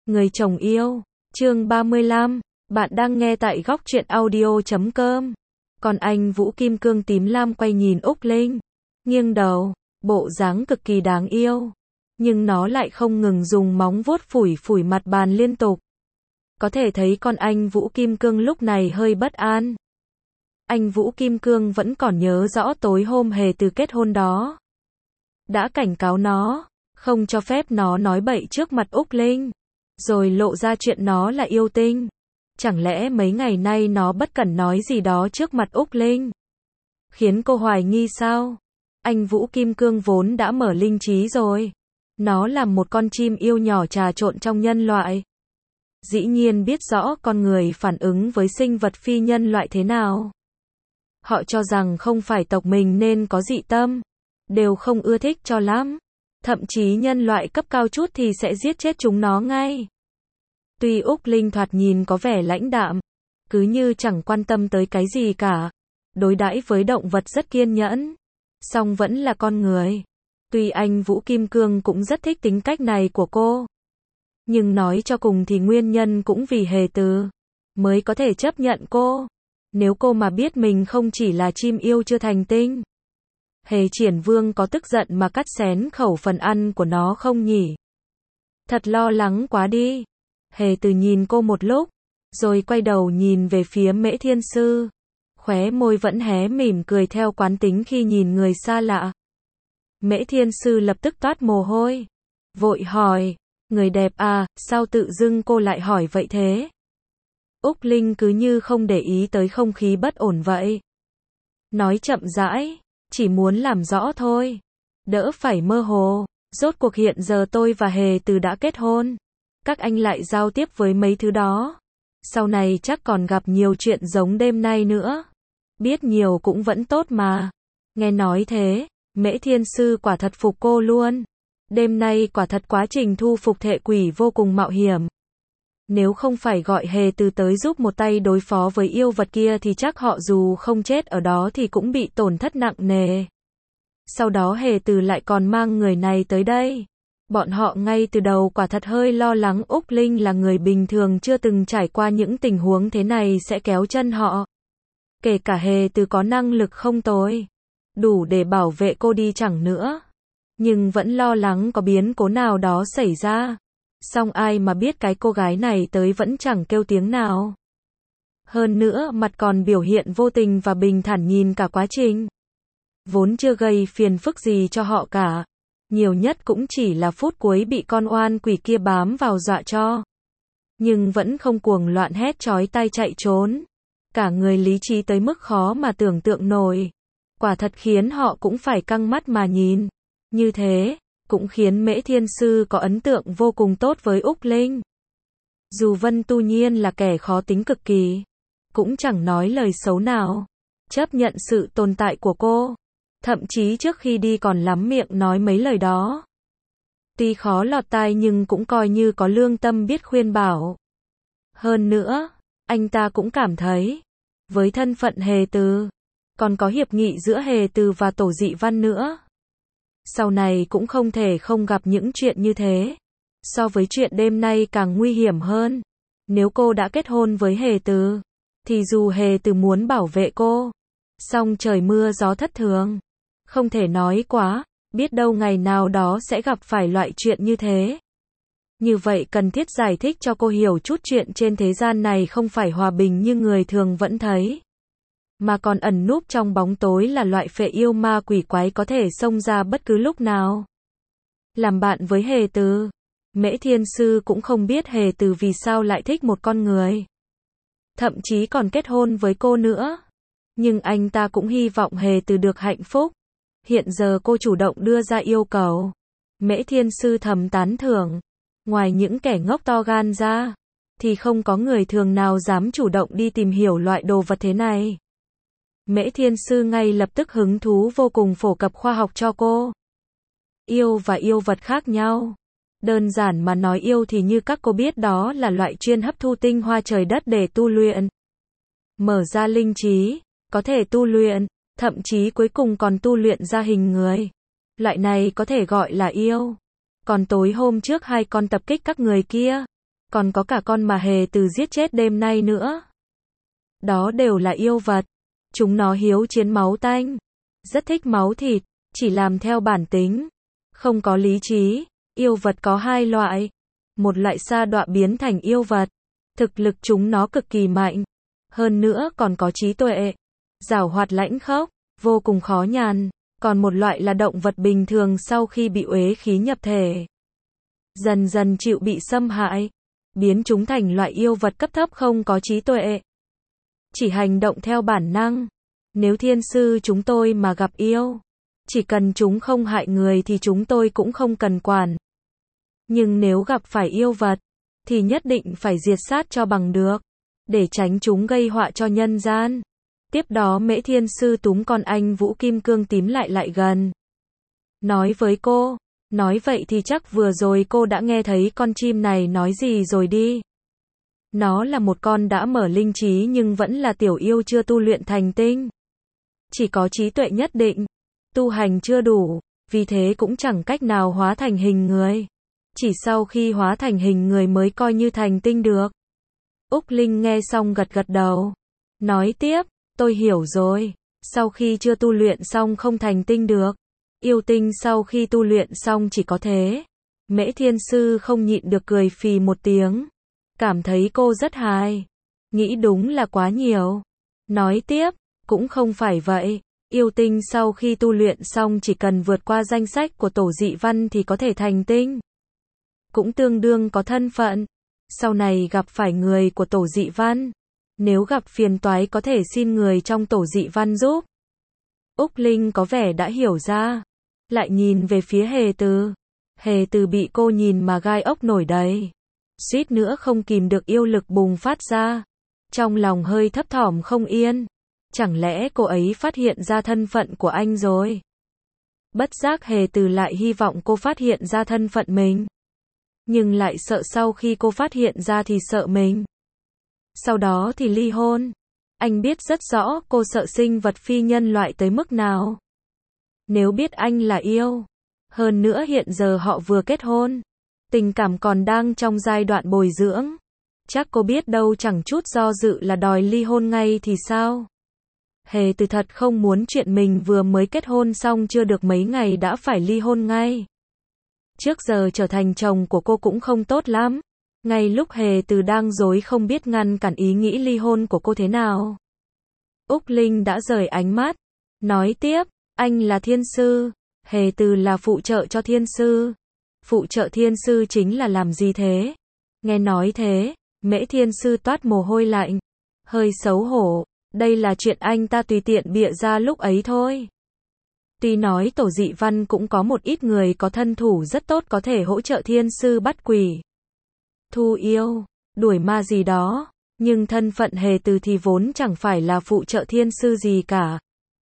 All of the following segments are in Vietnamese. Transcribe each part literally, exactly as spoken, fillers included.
Người chồng yêu, chương ba mươi lăm, bạn đang nghe tại góc truyện audio chấm com. Còn anh Vũ Kim Cương tím lam quay nhìn Úc Linh, nghiêng đầu, bộ dáng cực kỳ đáng yêu, nhưng nó lại không ngừng dùng móng vuốt phủi phủi mặt bàn liên tục. Có thể thấy con anh Vũ Kim Cương lúc này hơi bất an. Anh Vũ Kim Cương vẫn còn nhớ rõ tối hôm Hề Từ kết hôn đó. Đã cảnh cáo nó, không cho phép nó nói bậy trước mặt Úc Linh, rồi lộ ra chuyện nó là yêu tinh. Chẳng lẽ mấy ngày nay nó bất cẩn nói gì đó trước mặt Úc Linh, khiến cô hoài nghi sao? Anh Vũ Kim Cương vốn đã mở linh trí rồi. Nó là một con chim yêu nhỏ trà trộn trong nhân loại. Dĩ nhiên biết rõ con người phản ứng với sinh vật phi nhân loại thế nào. Họ cho rằng không phải tộc mình nên có dị tâm, đều không ưa thích cho lắm. Thậm chí nhân loại cấp cao chút thì sẽ giết chết chúng nó ngay. Tuy Úc Linh thoạt nhìn có vẻ lãnh đạm, cứ như chẳng quan tâm tới cái gì cả, đối đãi với động vật rất kiên nhẫn, song vẫn là con người. Tuy anh Vũ Kim Cương cũng rất thích tính cách này của cô, nhưng nói cho cùng thì nguyên nhân cũng vì Hề Từ mới có thể chấp nhận cô. Nếu cô mà biết mình không chỉ là chim yêu chưa thành tinh, Hề Triển Vương có tức giận mà cắt xén khẩu phần ăn của nó không nhỉ? Thật lo lắng quá đi. Hề Từ nhìn cô một lúc, rồi quay đầu nhìn về phía Mễ Thiên Sư. Khóe môi vẫn hé mỉm cười theo quán tính khi nhìn người xa lạ. Mễ Thiên Sư lập tức toát mồ hôi, vội hỏi, người đẹp à, sao tự dưng cô lại hỏi vậy thế? Úc Linh cứ như không để ý tới không khí bất ổn vậy. Nói chậm rãi, chỉ muốn làm rõ thôi, đỡ phải mơ hồ. Rốt cuộc hiện giờ tôi và Hề Từ đã kết hôn, các anh lại giao tiếp với mấy thứ đó, sau này chắc còn gặp nhiều chuyện giống đêm nay nữa. Biết nhiều cũng vẫn tốt mà. Nghe nói thế, Mễ Thiên Sư quả thật phục cô luôn. Đêm nay quả thật quá trình thu phục thệ quỷ vô cùng mạo hiểm. Nếu không phải gọi Hề Từ tới giúp một tay đối phó với yêu vật kia thì chắc họ dù không chết ở đó thì cũng bị tổn thất nặng nề. Sau đó Hề Từ lại còn mang người này tới đây. Bọn họ ngay từ đầu quả thật hơi lo lắng Úc Linh là người bình thường chưa từng trải qua những tình huống thế này sẽ kéo chân họ. Kể cả Hề Từ có năng lực không tồi, đủ để bảo vệ cô đi chẳng nữa, nhưng vẫn lo lắng có biến cố nào đó xảy ra. Song ai mà biết cái cô gái này tới vẫn chẳng kêu tiếng nào. Hơn nữa mặt còn biểu hiện vô tình và bình thản nhìn cả quá trình. Vốn chưa gây phiền phức gì cho họ cả. Nhiều nhất cũng chỉ là phút cuối bị con oan quỷ kia bám vào dọa cho. Nhưng vẫn không cuồng loạn hét chói tai chạy trốn. Cả người lý trí tới mức khó mà tưởng tượng nổi. Quả thật khiến họ cũng phải căng mắt mà nhìn. Như thế, cũng khiến Mễ Thiên Sư có ấn tượng vô cùng tốt với Úc Linh. Dù Vân Tu Nhiên là kẻ khó tính cực kỳ, cũng chẳng nói lời xấu nào, chấp nhận sự tồn tại của cô. Thậm chí trước khi đi còn lắm miệng nói mấy lời đó. Tuy khó lọt tai nhưng cũng coi như có lương tâm biết khuyên bảo. Hơn nữa, anh ta cũng cảm thấy, với thân phận Hề Từ, còn có hiệp nghị giữa Hề Từ và Tổ Dị Văn nữa, sau này cũng không thể không gặp những chuyện như thế. So với chuyện đêm nay càng nguy hiểm hơn. Nếu cô đã kết hôn với Hề Từ, thì dù Hề Từ muốn bảo vệ cô, song trời mưa gió thất thường, không thể nói quá, biết đâu ngày nào đó sẽ gặp phải loại chuyện như thế. Như vậy cần thiết giải thích cho cô hiểu chút chuyện trên thế gian này không phải hòa bình như người thường vẫn thấy, mà còn ẩn núp trong bóng tối là loại phệ yêu ma quỷ quái có thể xông ra bất cứ lúc nào. Làm bạn với Hề Từ, Mễ Thiên Sư cũng không biết Hề Từ vì sao lại thích một con người, thậm chí còn kết hôn với cô nữa. Nhưng anh ta cũng hy vọng Hề Từ được hạnh phúc. Hiện giờ cô chủ động đưa ra yêu cầu, Mễ Thiên Sư thầm tán thưởng. Ngoài những kẻ ngốc to gan ra, thì không có người thường nào dám chủ động đi tìm hiểu loại đồ vật thế này. Mễ Thiên Sư ngay lập tức hứng thú vô cùng phổ cập khoa học cho cô. Yêu và yêu vật khác nhau. Đơn giản mà nói, yêu thì như các cô biết đó là loại chuyên hấp thu tinh hoa trời đất để tu luyện, mở ra linh trí, có thể tu luyện, thậm chí cuối cùng còn tu luyện ra hình người. Loại này có thể gọi là yêu. Còn tối hôm trước hai con tập kích các người kia, còn có cả con mà Hề Từ giết chết đêm nay nữa. Đó đều là yêu vật. Chúng nó hiếu chiến máu tanh, rất thích máu thịt, chỉ làm theo bản tính, không có lý trí. Yêu vật có hai loại. Một loại sa đọa biến thành yêu vật, thực lực chúng nó cực kỳ mạnh, hơn nữa còn có trí tuệ, giảo hoạt lãnh khốc, vô cùng khó nhằn. Còn một loại là động vật bình thường sau khi bị uế khí nhập thể, dần dần chịu bị xâm hại, biến chúng thành loại yêu vật cấp thấp không có trí tuệ, chỉ hành động theo bản năng. Nếu thiên sư chúng tôi mà gặp yêu, chỉ cần chúng không hại người thì chúng tôi cũng không cần quản. Nhưng nếu gặp phải yêu vật, thì nhất định phải diệt sát cho bằng được, để tránh chúng gây họa cho nhân gian. Tiếp đó Mễ Thiên Sư túm con anh Vũ Kim Cương Tím lại lại gần. Nói với cô, nói vậy thì chắc vừa rồi cô đã nghe thấy con chim này nói gì rồi đi. Nó là một con đã mở linh trí nhưng vẫn là tiểu yêu chưa tu luyện thành tinh. Chỉ có trí tuệ nhất định, tu hành chưa đủ, vì thế cũng chẳng cách nào hóa thành hình người. Chỉ sau khi hóa thành hình người mới coi như thành tinh được. Úc Linh nghe xong gật gật đầu. Nói tiếp, tôi hiểu rồi. Sau khi chưa tu luyện xong không thành tinh được. Yêu tinh sau khi tu luyện xong chỉ có thế. Mễ Thiên Sư không nhịn được cười phì một tiếng. Cảm thấy cô rất hài. Nghĩ đúng là quá nhiều. Nói tiếp, cũng không phải vậy. Yêu tinh sau khi tu luyện xong chỉ cần vượt qua danh sách của tổ dị văn thì có thể thành tinh. Cũng tương đương có thân phận. Sau này gặp phải người của tổ dị văn, nếu gặp phiền toái có thể xin người trong tổ dị văn giúp. Úc Linh có vẻ đã hiểu ra, lại nhìn về phía Hề Từ. Hề Từ bị cô nhìn mà gai ốc nổi đầy, suýt nữa không kìm được yêu lực bùng phát ra. Trong lòng hơi thấp thỏm không yên, chẳng lẽ cô ấy phát hiện ra thân phận của anh rồi? Bất giác Hề Từ lại hy vọng cô phát hiện ra thân phận mình, nhưng lại sợ sau khi cô phát hiện ra thì sợ mình. Sau đó thì ly hôn. Anh biết rất rõ cô sợ sinh vật phi nhân loại tới mức nào. Nếu biết anh là yêu, hơn nữa hiện giờ họ vừa kết hôn, tình cảm còn đang trong giai đoạn bồi dưỡng, chắc cô biết đâu chẳng chút do dự là đòi ly hôn ngay thì sao? Hề Từ thật không muốn chuyện mình vừa mới kết hôn xong chưa được mấy ngày đã phải ly hôn ngay. Trước giờ trở thành chồng của cô cũng không tốt lắm. Ngay lúc Hề Từ đang rối không biết ngăn cản ý nghĩ ly hôn của cô thế nào, Úc Linh đã rời ánh mắt, nói tiếp, anh là thiên sư, Hề Từ là phụ trợ cho thiên sư. Phụ trợ thiên sư chính là làm gì thế? Nghe nói thế, Mễ Thiên Sư toát mồ hôi lạnh, hơi xấu hổ, đây là chuyện anh ta tùy tiện bịa ra lúc ấy thôi. Tuy nói tổ dị văn cũng có một ít người có thân thủ rất tốt có thể hỗ trợ thiên sư bắt quỷ, thu yêu, đuổi ma gì đó, nhưng thân phận Hề Từ thì vốn chẳng phải là phụ trợ thiên sư gì cả.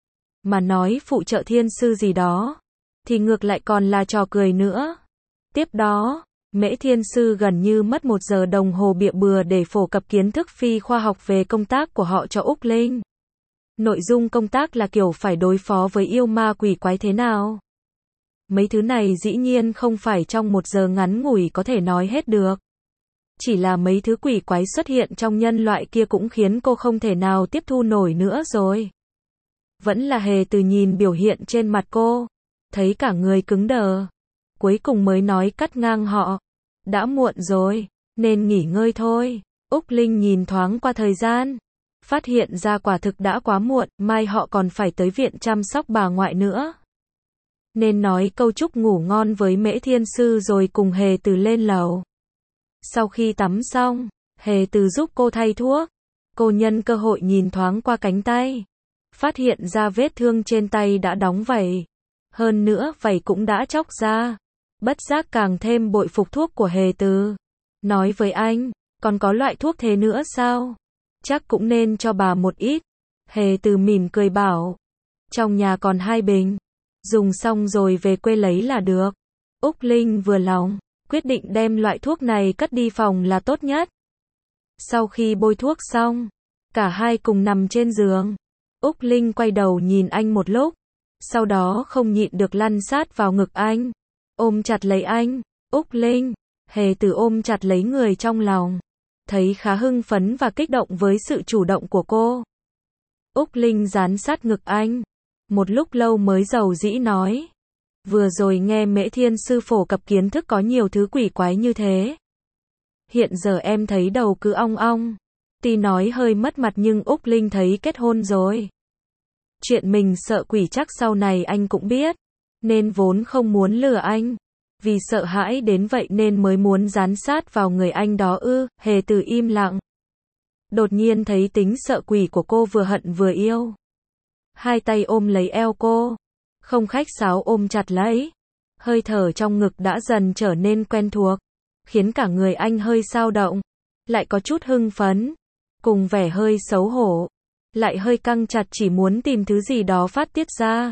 Mà nói phụ trợ thiên sư gì đó, thì ngược lại còn là trò cười nữa. Tiếp đó, Mễ Thiên Sư gần như mất một giờ đồng hồ bịa bừa để phổ cập kiến thức phi khoa học về công tác của họ cho Úc Linh. Nội dung công tác là kiểu phải đối phó với yêu ma quỷ quái thế nào. Mấy thứ này dĩ nhiên không phải trong một giờ ngắn ngủi có thể nói hết được. Chỉ là mấy thứ quỷ quái xuất hiện trong nhân loại kia cũng khiến cô không thể nào tiếp thu nổi nữa rồi. Vẫn là Hề Từ nhìn biểu hiện trên mặt cô, thấy cả người cứng đờ. Cuối cùng mới nói cắt ngang họ. Đã muộn rồi, nên nghỉ ngơi thôi. Úc Linh nhìn thoáng qua thời gian, phát hiện ra quả thực đã quá muộn, mai họ còn phải tới viện chăm sóc bà ngoại nữa. Nên nói câu chúc ngủ ngon với Mễ Thiên Sư rồi cùng Hề Từ lên lầu. Sau khi tắm xong, Hề Từ giúp cô thay thuốc. Cô nhân cơ hội nhìn thoáng qua cánh tay, phát hiện ra vết thương trên tay đã đóng vảy. Hơn nữa vảy cũng đã chóc ra. Bất giác càng thêm bội phục thuốc của Hề Từ. Nói với anh, còn có loại thuốc thế nữa sao? Chắc cũng nên cho bà một ít. Hề Từ mỉm cười bảo, trong nhà còn hai bình, dùng xong rồi về quê lấy là được. Úc Linh vừa lòng, quyết định đem loại thuốc này cất đi phòng là tốt nhất. Sau khi bôi thuốc xong, cả hai cùng nằm trên giường. Úc Linh quay đầu nhìn anh một lúc, sau đó không nhịn được lăn sát vào ngực anh, ôm chặt lấy anh. Úc Linh, Hề Từ ôm chặt lấy người trong lòng, thấy khá hưng phấn và kích động với sự chủ động của cô. Úc Linh dán sát ngực anh, một lúc lâu mới dầu dĩ nói. Vừa rồi nghe Mễ Thiên Sư phổ cập kiến thức có nhiều thứ quỷ quái như thế. Hiện giờ em thấy đầu cứ ong ong. Tuy nói hơi mất mặt nhưng Úc Linh thấy kết hôn rồi. Chuyện mình sợ quỷ chắc sau này anh cũng biết. Nên vốn không muốn lừa anh. Vì sợ hãi đến vậy nên mới muốn dán sát vào người anh đó ư. Hề Từ im lặng. Đột nhiên thấy tính sợ quỷ của cô vừa hận vừa yêu. Hai tay ôm lấy eo cô. Không khách sáo ôm chặt lấy. Hơi thở trong ngực đã dần trở nên quen thuộc. Khiến cả người anh hơi xao động. Lại có chút hưng phấn. Cùng vẻ hơi xấu hổ. Lại hơi căng chặt chỉ muốn tìm thứ gì đó phát tiết ra.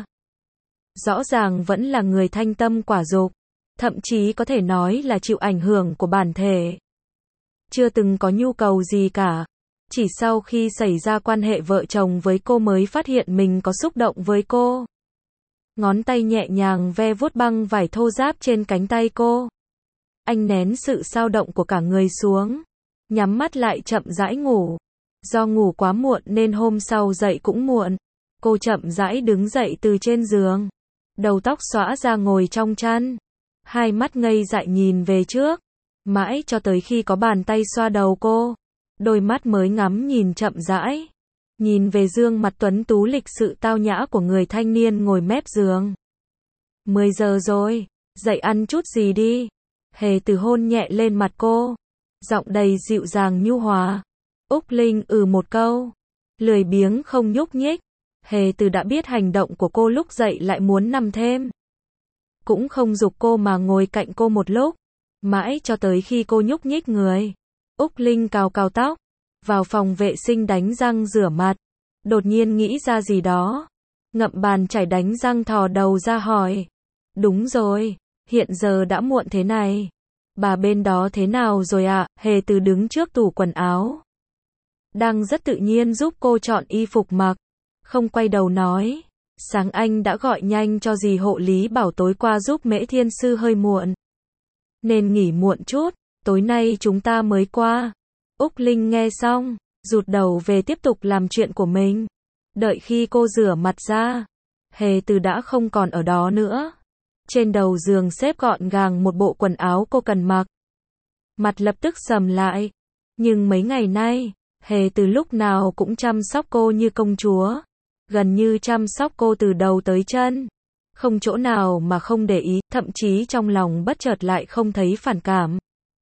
Rõ ràng vẫn là người thanh tâm quả dục. Thậm chí có thể nói là chịu ảnh hưởng của bản thể. Chưa từng có nhu cầu gì cả. Chỉ sau khi xảy ra quan hệ vợ chồng với cô mới phát hiện mình có xúc động với cô. Ngón tay nhẹ nhàng ve vuốt băng vải thô ráp trên cánh tay cô. Anh nén sự xao động của cả người xuống. Nhắm mắt lại chậm rãi ngủ. Do ngủ quá muộn nên hôm sau dậy cũng muộn. Cô chậm rãi đứng dậy từ trên giường. Đầu tóc xõa ra ngồi trong chăn. Hai mắt ngây dại nhìn về trước. Mãi cho tới khi có bàn tay xoa đầu cô. Đôi mắt mới ngắm nhìn chậm rãi. Nhìn về gương mặt tuấn tú lịch sự tao nhã của người thanh niên ngồi mép giường. Mười giờ rồi, dậy ăn chút gì đi. Hề Từ hôn nhẹ lên mặt cô. Giọng đầy dịu dàng nhu hòa. Úc Linh ừ một câu. Lười biếng không nhúc nhích. Hề Từ đã biết hành động của cô lúc dậy lại muốn nằm thêm. Cũng không giục cô mà ngồi cạnh cô một lúc. Mãi cho tới khi cô nhúc nhích người. Úc Linh cào cào tóc. Vào phòng vệ sinh đánh răng rửa mặt. Đột nhiên nghĩ ra gì đó. Ngậm bàn chải đánh răng thò đầu ra hỏi. Đúng rồi, hiện giờ đã muộn thế này. Bà bên đó thế nào rồi ạ? À? Hề Từ đứng trước tủ quần áo. Đang rất tự nhiên giúp cô chọn y phục mặc. Không quay đầu nói. Sáng anh đã gọi nhanh cho dì hộ lý bảo tối qua giúp Mễ Thiên Sư hơi muộn. Nên nghỉ muộn chút, tối nay chúng ta mới qua. Úc Linh nghe xong, rụt đầu về tiếp tục làm chuyện của mình. Đợi khi cô rửa mặt ra, Hề Từ đã không còn ở đó nữa. Trên đầu giường xếp gọn gàng một bộ quần áo cô cần mặc. Mặt lập tức sầm lại. Nhưng mấy ngày nay, Hề Từ lúc nào cũng chăm sóc cô như công chúa. Gần như chăm sóc cô từ đầu tới chân. Không chỗ nào mà không để ý, thậm chí trong lòng bất chợt lại không thấy phản cảm.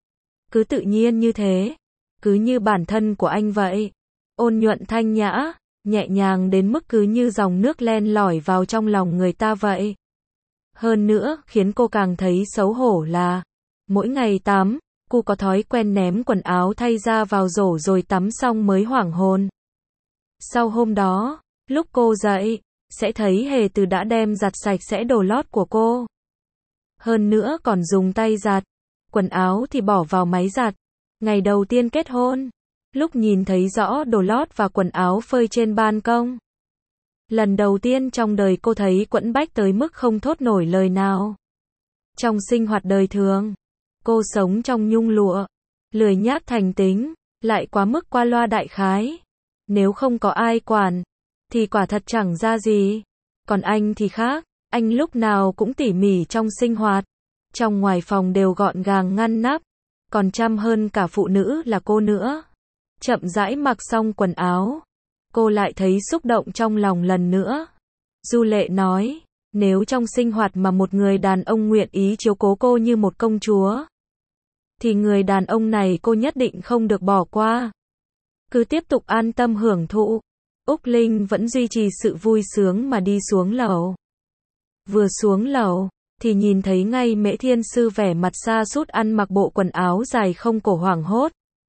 Cứ tự nhiên như thế. Cứ như bản thân của anh vậy. Ôn nhuận thanh nhã, nhẹ nhàng đến mức cứ như dòng nước len lỏi vào trong lòng người ta vậy. Hơn nữa, khiến cô càng thấy xấu hổ là mỗi ngày tắm, cô có thói quen ném quần áo thay ra vào rổ rồi tắm xong mới hoảng hồn. Sau hôm đó, lúc cô dậy, sẽ thấy Hề Từ đã đem giặt sạch sẽ đồ lót của cô. Hơn nữa còn dùng tay giặt. Quần áo thì bỏ vào máy giặt. Ngày đầu tiên kết hôn, lúc nhìn thấy rõ đồ lót và quần áo phơi trên ban công. Lần đầu tiên trong đời cô thấy quẫn bách tới mức không thốt nổi lời nào. Trong sinh hoạt đời thường, cô sống trong nhung lụa, lười nhác thành tính, lại quá mức qua loa đại khái. Nếu không có ai quản, thì quả thật chẳng ra gì. Còn anh thì khác, anh lúc nào cũng tỉ mỉ trong sinh hoạt. Trong ngoài phòng đều gọn gàng ngăn nắp. Còn chăm hơn cả phụ nữ là cô nữa. Chậm rãi mặc xong quần áo. Cô lại thấy xúc động trong lòng lần nữa. Du Lệ nói, nếu trong sinh hoạt mà một người đàn ông nguyện ý chiếu cố cô như một công chúa, thì người đàn ông này cô nhất định không được bỏ qua. Cứ tiếp tục an tâm hưởng thụ. Úc Linh vẫn duy trì sự vui sướng mà đi xuống lầu. Vừa xuống lầu, thì nhìn thấy ngay Mễ Thiên Sư vẻ mặt sa sút ăn mặc bộ quần áo dài không cổ hoảng hốt.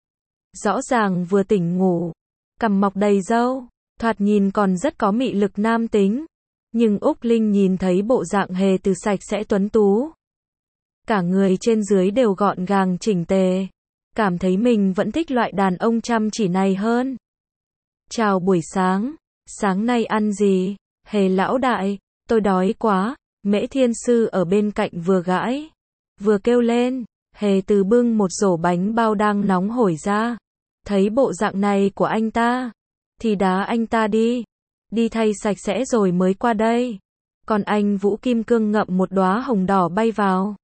Rõ ràng vừa tỉnh ngủ, cằm mọc đầy râu, thoạt nhìn còn rất có mị lực nam tính. Nhưng Úc Linh nhìn thấy bộ dạng Hề Từ sạch sẽ tuấn tú. Cả người trên dưới đều gọn gàng chỉnh tề. Cảm thấy mình vẫn thích loại đàn ông chăm chỉ này hơn. Chào buổi sáng, sáng nay ăn gì? Hề lão đại, tôi đói quá. Mễ Thiên Sư ở bên cạnh vừa gãi, vừa kêu lên. Hề Từ bưng một rổ bánh bao đang nóng hổi ra. Thấy bộ dạng này của anh ta, thì đá anh ta đi. Đi thay sạch sẽ rồi mới qua đây. Còn anh Vũ Kim Cương ngậm một đóa hồng đỏ bay vào.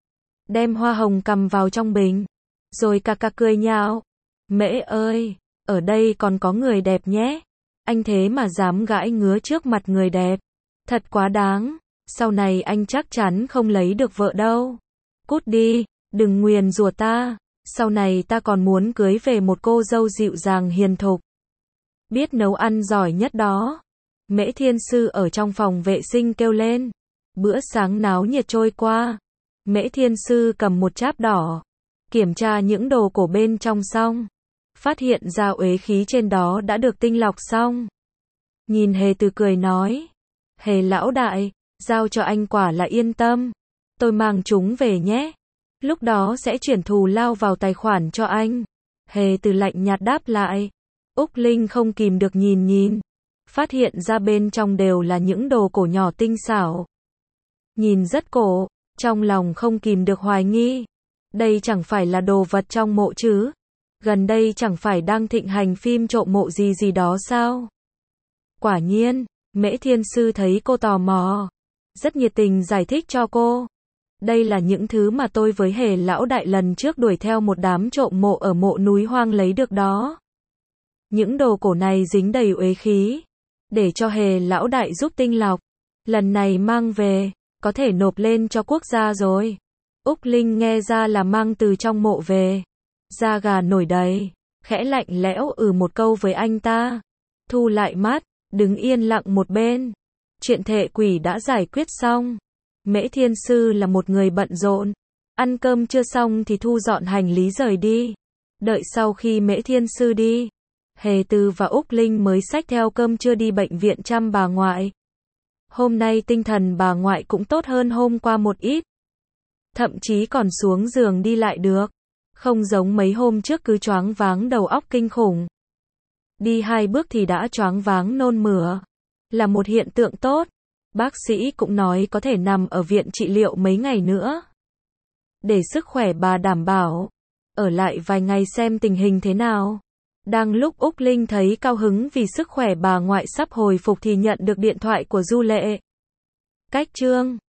Đem hoa hồng cầm vào trong bình. Rồi cà cà cười nhạo. Mễ ơi, ở đây còn có người đẹp nhé. Anh thế mà dám gãi ngứa trước mặt người đẹp. Thật quá đáng. Sau này anh chắc chắn không lấy được vợ đâu. Cút đi, đừng nguyền rủa ta. Sau này ta còn muốn cưới về một cô dâu dịu dàng hiền thục. Biết nấu ăn giỏi nhất đó. Mễ Thiên Sư ở trong phòng vệ sinh kêu lên. Bữa sáng náo nhiệt trôi qua. Mễ Thiên Sư cầm một cháp đỏ. Kiểm tra những đồ cổ bên trong xong. Phát hiện ra uế khí trên đó đã được tinh lọc xong. Nhìn Hề Từ cười nói. Hề lão đại, giao cho anh quả là yên tâm. Tôi mang chúng về nhé. Lúc đó sẽ chuyển thù lao vào tài khoản cho anh. Hề Từ lạnh nhạt đáp lại. Úc Linh không kìm được nhìn nhìn. Phát hiện ra bên trong đều là những đồ cổ nhỏ tinh xảo. Nhìn rất cổ, trong lòng không kìm được hoài nghi. Đây chẳng phải là đồ vật trong mộ chứ? Gần đây chẳng phải đang thịnh hành phim trộm mộ gì gì đó sao? Quả nhiên, Mễ Thiên Sư thấy cô tò mò. Rất nhiệt tình giải thích cho cô. Đây là những thứ mà tôi với Hề lão đại lần trước đuổi theo một đám trộm mộ ở mộ núi hoang lấy được đó. Những đồ cổ này dính đầy uế khí. Để cho Hề lão đại giúp tinh lọc. Lần này mang về, có thể nộp lên cho quốc gia rồi. Úc Linh nghe ra là mang từ trong mộ về. Da gà nổi đầy. Khẽ lạnh lẽo ừ một câu với anh ta. Thu lại mắt, đứng yên lặng một bên. Chuyện thệ quỷ đã giải quyết xong. Mễ Thiên Sư là một người bận rộn. Ăn cơm chưa xong thì thu dọn hành lý rời đi. Đợi sau khi Mễ Thiên Sư đi, Hề Từ và Úc Linh mới xách theo cơm trưa đi bệnh viện chăm bà ngoại. Hôm nay tinh thần bà ngoại cũng tốt hơn hôm qua một ít. Thậm chí còn xuống giường đi lại được. Không giống mấy hôm trước cứ choáng váng đầu óc kinh khủng. Đi hai bước thì đã choáng váng nôn mửa. Là một hiện tượng tốt. Bác sĩ cũng nói có thể nằm ở viện trị liệu mấy ngày nữa. Để sức khỏe bà đảm bảo. Ở lại vài ngày xem tình hình thế nào. Đang lúc Úc Linh thấy cao hứng vì sức khỏe bà ngoại sắp hồi phục thì nhận được điện thoại của Du Lệ. Cách chương